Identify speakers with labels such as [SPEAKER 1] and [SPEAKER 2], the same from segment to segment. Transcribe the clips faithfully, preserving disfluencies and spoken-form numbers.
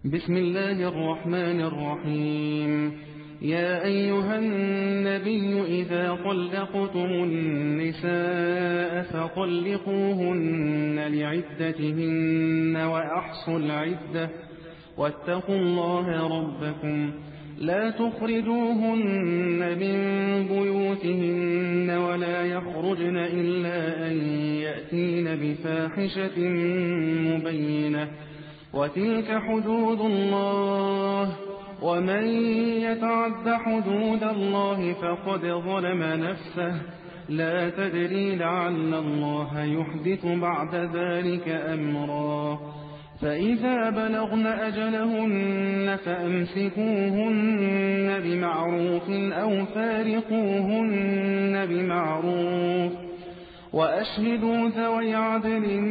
[SPEAKER 1] بسم الله الرحمن الرحيم. يا أيها النبي إذا طلقتم النساء فطلقوهن لعدتهن وأحصوا العدة واتقوا الله ربكم لا تخرجوهن من بيوتهن ولا يخرجن إلا أن يأتين بفاحشة مبينة وتلك حدود الله ومن يتعد حدود الله فقد ظلم نفسه لا تدري لعل الله يحدث بعد ذلك أمرا. فإذا بلغن أجلهن فأمسكوهن بمعروف أو فارقوهن بمعروف وأشهدوا ذوي عدل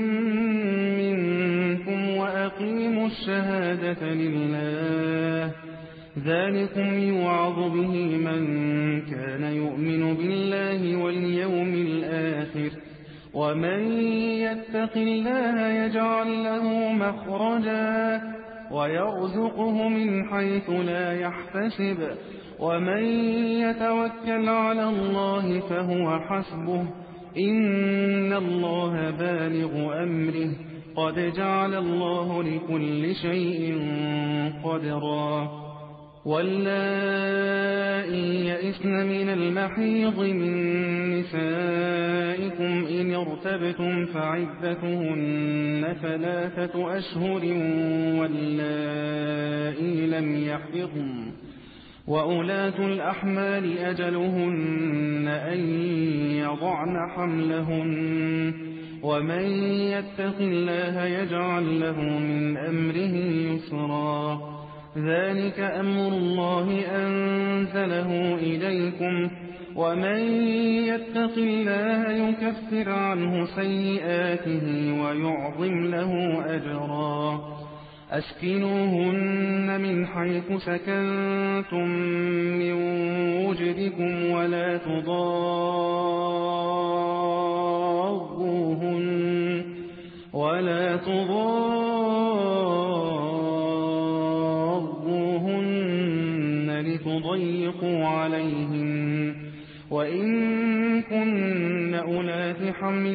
[SPEAKER 1] منكم وأقيموا الشهادة لله ذلكم يوعظ به من كان يؤمن بالله واليوم الآخر ومن يتق الله يجعل له مخرجا ويرزقه من حيث لا يحتسب ومن يتوكل على الله فهو حسبه إن الله بالغ أمره قد جعل الله لكل شيء قدرا. واللائي يئسن من المحيض من نسائكم إن ارتبتم فعدتهن ثلاثة أشهر واللائي لم يحضن وأولاة الأحمال أجلهن أن يضعن حملهن ومن يتق الله يجعل له من أمره يسرا. ذلك أمر الله أنزله إليكم ومن يتق الله يكفر عنه سيئاته ويعظم له أجرا. أسكنوهن من حيث سكنتم من وجدكم ولا تضاروهن ولا تضاروهن لتضيقوا عليهن وإن كن أولات حمل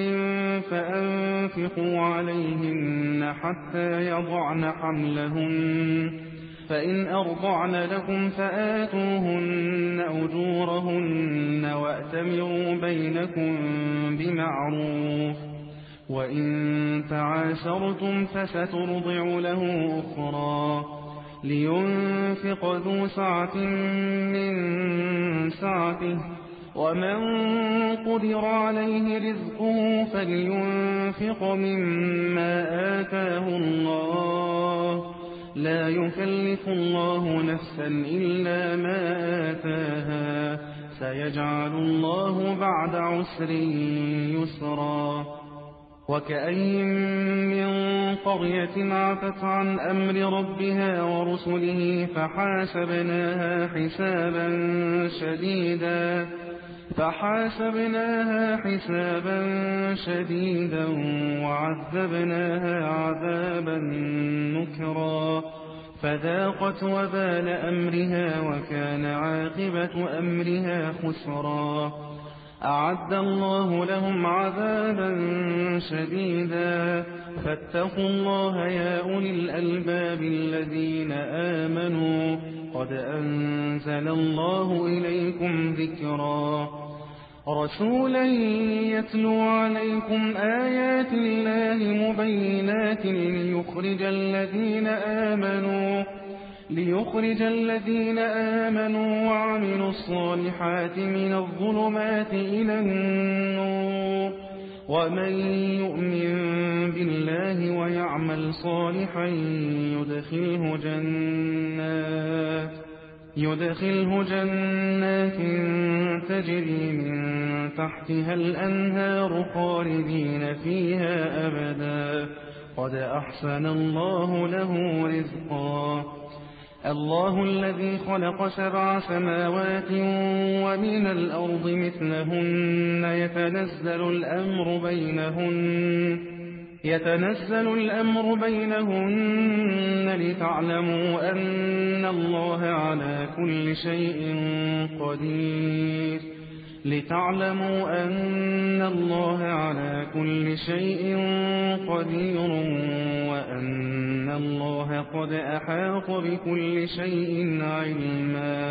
[SPEAKER 1] فأنفقوا عليهن حتى يضعن حملهن فإن أرضعن لكم فآتوهن أجورهن وأتمروا بينكم بمعروف وإن تعاشرتم فسترضع له أخرى لينفق ذو سعة من سعته ومن قدر عليه رزقه فلينفق مما آتاه الله لا يكلف الله نفسا إلا ما آتاها سيجعل الله بعد عسر يسرا. وكأين من قرية عتت عن أمر ربها ورسله فحاسبناها حسابا شديدا فحاسبناها حسابا شديدا وعذبناها عذابا نكرا فذاقت وبال أمرها وكان عاقبة أمرها خسرا. أعد الله لهم عذابا شديدا فاتقوا الله يا أولي الألباب الذين آمنوا قد أنزل الله إليكم ذكرا. رسولا يتلو عليكم آيات الله مبينات ليخرج الذين آمنوا ليخرج الذين آمنوا وعملوا الصالحات من الظلمات إلى النور ومن يؤمن بالله ويعمل صالحا يدخله جنات يدخله جنات تجري من تحتها الأنهار خالدين فيها أبدا قد أحسن الله له رزقا. الله الذي خلق سبع سماوات ومن الأرض مثلهن يتنزل الأمر بينهن يتنزل الأمر بينهن لتعلموا أن الله على كل شيء قدير لتعلموا أن الله على كل شيء قدير وأن الله قد أحاط بكل شيء علما